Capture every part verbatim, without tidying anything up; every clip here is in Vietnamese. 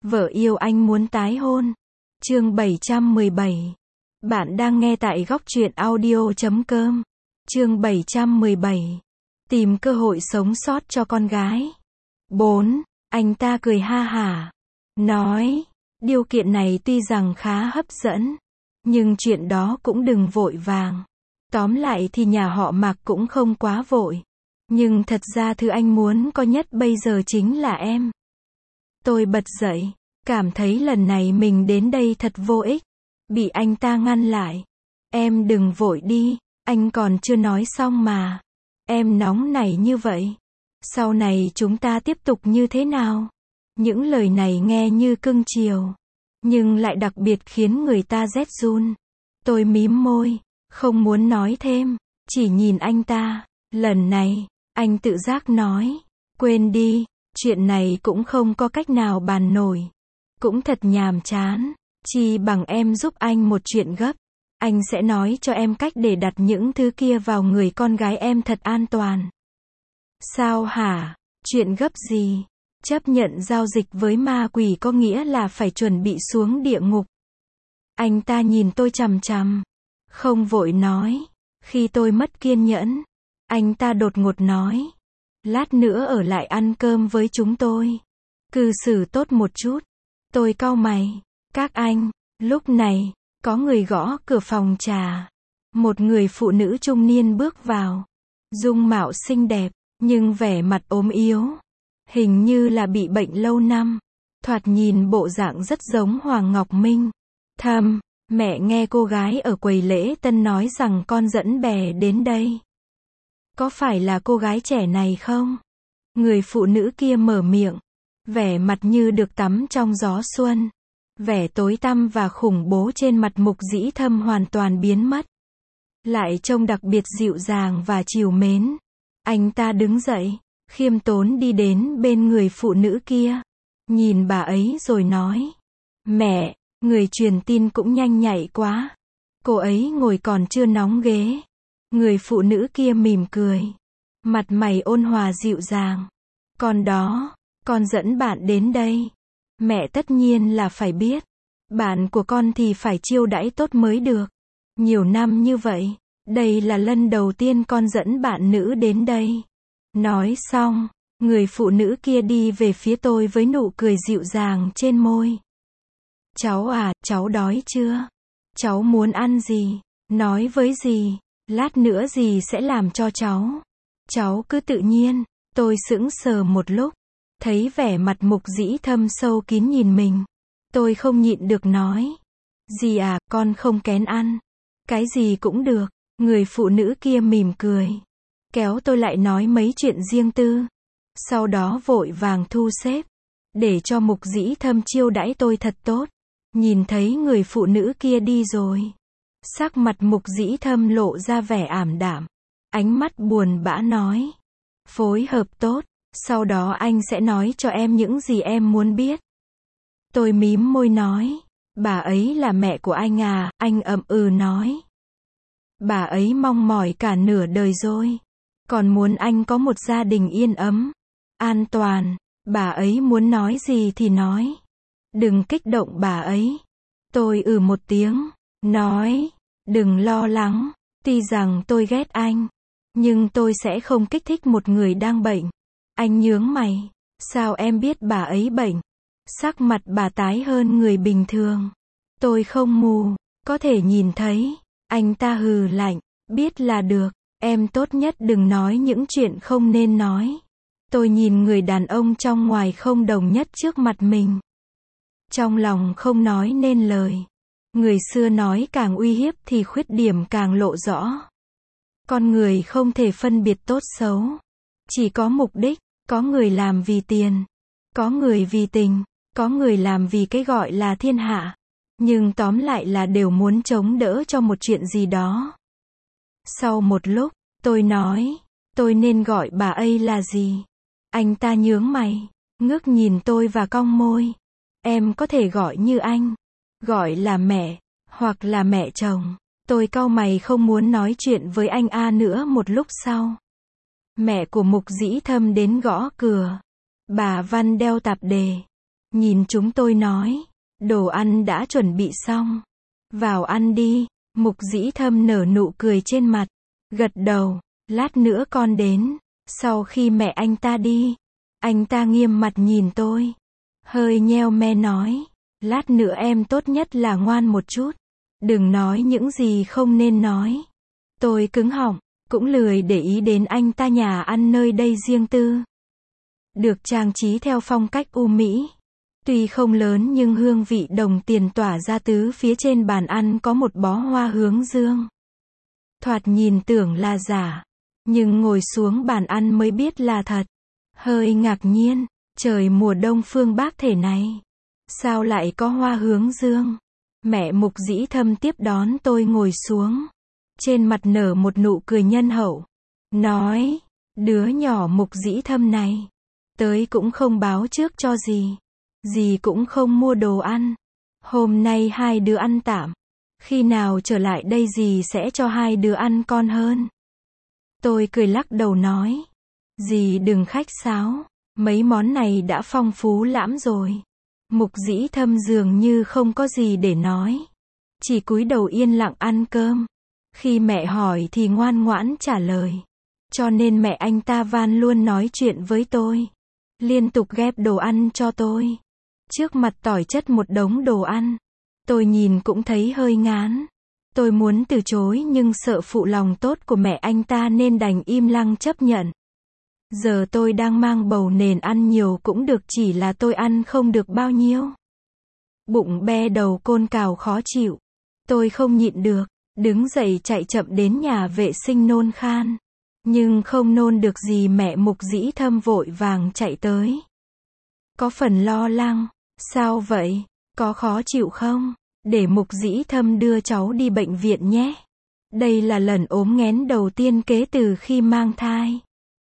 Vợ yêu anh muốn tái hôn. Chương bảy trăm mười bảy. Bạn đang nghe tại góc truyện audio chấm com. Chương bảy trăm mười bảy. Tìm cơ hội sống sót cho con gái. bốn. Anh ta cười ha hả. Nói, điều kiện này tuy rằng khá hấp dẫn, nhưng chuyện đó cũng đừng vội vàng. Tóm lại thì nhà họ Mạc cũng không quá vội. Nhưng thật ra thứ anh muốn có nhất bây giờ chính là em. Tôi bật dậy, cảm thấy lần này mình đến đây thật vô ích. Bị anh ta ngăn lại. Em đừng vội đi, anh còn chưa nói xong mà. Em nóng nảy như vậy. Sau này chúng ta tiếp tục như thế nào? Những lời này nghe như cưng chiều, nhưng lại đặc biệt khiến người ta rét run. Tôi mím môi, không muốn nói thêm, chỉ nhìn anh ta. Lần này, anh tự giác nói, quên đi, chuyện này cũng không có cách nào bàn nổi. Cũng thật nhàm chán, chi bằng em giúp anh một chuyện gấp. Anh sẽ nói cho em cách để đặt những thứ kia vào người con gái em thật an toàn. Sao hả? Chuyện gấp gì? Chấp nhận giao dịch với ma quỷ có nghĩa là phải chuẩn bị xuống địa ngục. Anh ta nhìn tôi chằm chằm, không vội nói. Khi tôi mất kiên nhẫn, anh ta đột ngột nói, lát nữa ở lại ăn cơm với chúng tôi. Cư xử tốt một chút. Tôi cau mày. Các anh. Lúc này, có người gõ cửa phòng trà. Một người phụ nữ trung niên bước vào. Dung mạo xinh đẹp, nhưng vẻ mặt ốm yếu. Hình như là bị bệnh lâu năm. Thoạt nhìn bộ dạng rất giống Hoàng Ngọc Minh. Thầm, mẹ nghe cô gái ở quầy lễ tân nói rằng con dẫn bè đến đây. Có phải là cô gái trẻ này không? Người phụ nữ kia mở miệng. Vẻ mặt như được tắm trong gió xuân. Vẻ tối tăm và khủng bố trên mặt Mục Dĩ Thâm hoàn toàn biến mất. Lại trông đặc biệt dịu dàng và trìu mến. Anh ta đứng dậy, khiêm tốn đi đến bên người phụ nữ kia. Nhìn bà ấy rồi nói. Mẹ, người truyền tin cũng nhanh nhạy quá. Cô ấy ngồi còn chưa nóng ghế. Người phụ nữ kia mỉm cười. Mặt mày ôn hòa dịu dàng. Con đó, con dẫn bạn đến đây. Mẹ tất nhiên là phải biết. Bạn của con thì phải chiêu đãi tốt mới được. Nhiều năm như vậy, đây là lần đầu tiên con dẫn bạn nữ đến đây. Nói xong, người phụ nữ kia đi về phía tôi với nụ cười dịu dàng trên môi. Cháu à, cháu đói chưa? Cháu muốn ăn gì? Nói với dì, lát nữa dì sẽ làm cho cháu. Cháu cứ tự nhiên. Tôi sững sờ một lúc, thấy vẻ mặt Mục Dĩ Thâm sâu kín nhìn mình. Tôi không nhịn được nói. Dì à, con không kén ăn. Cái gì cũng được. Người phụ nữ kia mỉm cười. Kéo tôi lại nói mấy chuyện riêng tư. Sau đó vội vàng thu xếp. Để cho Mục Dĩ Thâm chiêu đãi tôi thật tốt. Nhìn thấy người phụ nữ kia đi rồi. Sắc mặt Mục Dĩ Thâm lộ ra vẻ ảm đạm. Ánh mắt buồn bã nói. Phối hợp tốt. Sau đó anh sẽ nói cho em những gì em muốn biết. Tôi mím môi nói. Bà ấy là mẹ của anh à? Anh ậm ừ nói. Bà ấy mong mỏi cả nửa đời rồi. Còn muốn anh có một gia đình yên ấm, an toàn. Bà ấy muốn nói gì thì nói. Đừng kích động bà ấy. Tôi ừ một tiếng. Nói. Đừng lo lắng. Tuy rằng tôi ghét anh, nhưng tôi sẽ không kích thích một người đang bệnh. Anh nhướng mày. Sao em biết bà ấy bệnh? Sắc mặt bà tái hơn người bình thường. Tôi không mù, có thể nhìn thấy. Anh ta hừ lạnh. Biết là được. Em tốt nhất đừng nói những chuyện không nên nói. Tôi nhìn người đàn ông trong ngoài không đồng nhất trước mặt mình. Trong lòng không nói nên lời. Người xưa nói càng uy hiếp thì khuyết điểm càng lộ rõ. Con người không thể phân biệt tốt xấu. Chỉ có mục đích. Có người làm vì tiền. Có người vì tình. Có người làm vì cái gọi là thiên hạ. Nhưng tóm lại là đều muốn chống đỡ cho một chuyện gì đó. Sau một lúc, tôi nói. Tôi nên gọi bà ấy là gì? Anh ta nhướng mày. Ngước nhìn tôi và cong môi. Em có thể gọi như anh. Gọi là mẹ. Hoặc là mẹ chồng. Tôi cau mày không muốn nói chuyện với anh A nữa một lúc sau. Mẹ của Mục Dĩ Thâm đến gõ cửa. Bà Văn đeo tạp dề. nhìn chúng tôi nói, đồ ăn đã chuẩn bị xong. Vào ăn đi. Mục Dĩ Thâm nở nụ cười trên mặt, gật đầu, lát nữa con đến. Sau khi mẹ anh ta đi, anh ta nghiêm mặt nhìn tôi, hơi nheo me nói, lát nữa em tốt nhất là ngoan một chút, đừng nói những gì không nên nói. Tôi cứng họng, cũng lười để ý đến anh ta. Nhà ăn nơi đây riêng tư, được trang trí theo phong cách Âu Mỹ. Tuy không lớn nhưng hương vị đồng tiền tỏa ra tứ phía. Trên bàn ăn có một bó hoa hướng dương. Thoạt nhìn tưởng là giả, nhưng ngồi xuống bàn ăn mới biết là thật. Hơi ngạc nhiên, trời mùa đông phương Bắc thể này, sao lại có hoa hướng dương? Mẹ Mục Dĩ Thâm tiếp đón tôi ngồi xuống, trên mặt nở một nụ cười nhân hậu, nói, đứa nhỏ Mục Dĩ Thâm này, tới cũng không báo trước cho gì, gì cũng không mua đồ ăn. Hôm nay hai đứa ăn tạm, khi nào trở lại đây dì sẽ cho hai đứa ăn con hơn. Tôi cười lắc đầu nói, dì đừng khách sáo, mấy món này đã phong phú lắm rồi. Mục Dĩ Thâm dường như không có gì để nói, chỉ cúi đầu yên lặng ăn cơm. Khi mẹ hỏi thì ngoan ngoãn trả lời, cho nên mẹ anh ta van luôn nói chuyện với tôi, liên tục ghép đồ ăn cho tôi. Trước mặt tỏi chất một đống đồ ăn, tôi nhìn cũng thấy hơi ngán. Tôi muốn từ chối nhưng sợ phụ lòng tốt của mẹ anh ta nên đành im lặng chấp nhận. Giờ tôi đang mang bầu nên ăn nhiều cũng được, chỉ là tôi ăn không được bao nhiêu. Bụng be đầu côn cào khó chịu. Tôi không nhịn được, đứng dậy chạy chậm đến nhà vệ sinh nôn khan. Nhưng không nôn được gì mẹ Mục Dĩ Thâm vội vàng chạy tới. Có phần lo lắng, sao vậy, có khó chịu không? Để Mục Dĩ Thâm đưa cháu đi bệnh viện nhé. Đây là lần ốm nghén đầu tiên kể từ khi mang thai.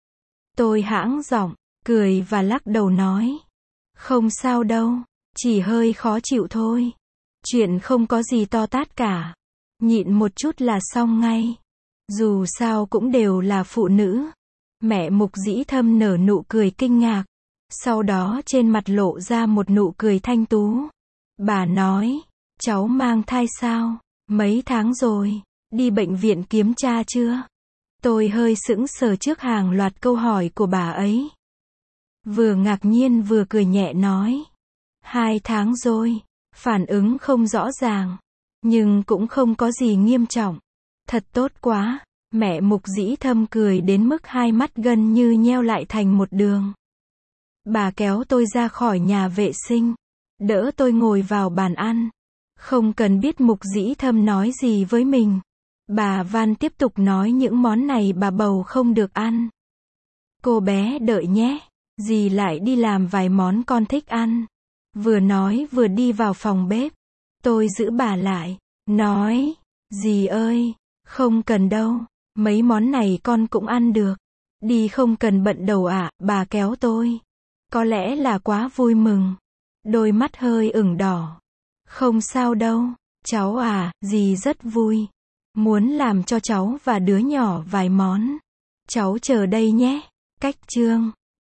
Tôi hãng giọng, cười và lắc đầu nói, không sao đâu, chỉ hơi khó chịu thôi. Chuyện không có gì to tát cả. Nhịn một chút là xong ngay. Dù sao cũng đều là phụ nữ. Mẹ Mục Dĩ Thâm nở nụ cười kinh ngạc. Sau đó trên mặt lộ ra một nụ cười thanh tú. Bà nói, cháu mang thai sao? Mấy tháng rồi? Đi bệnh viện kiểm tra chưa? Tôi hơi sững sờ trước hàng loạt câu hỏi của bà ấy. Vừa ngạc nhiên vừa cười nhẹ nói. Hai tháng rồi. Phản ứng không rõ ràng. Nhưng cũng không có gì nghiêm trọng. Thật tốt quá. Mẹ Mục Dĩ Thâm cười đến mức hai mắt gần như nheo lại thành một đường. Bà kéo tôi ra khỏi nhà vệ sinh, đỡ tôi ngồi vào bàn ăn. Không cần biết Mục Dĩ Thâm nói gì với mình. Bà van tiếp tục nói những món này bà bầu không được ăn. Cô bé đợi nhé, dì lại đi làm vài món con thích ăn. Vừa nói vừa đi vào phòng bếp. Tôi giữ bà lại, nói, dì ơi, không cần đâu, mấy món này con cũng ăn được. Đi không cần bận đầu ạ, bà kéo tôi. Có lẽ là quá vui mừng. Đôi mắt hơi ửng đỏ. Không sao đâu, cháu à, dì rất vui. Muốn làm cho cháu và đứa nhỏ vài món. Cháu chờ đây nhé. Cách chương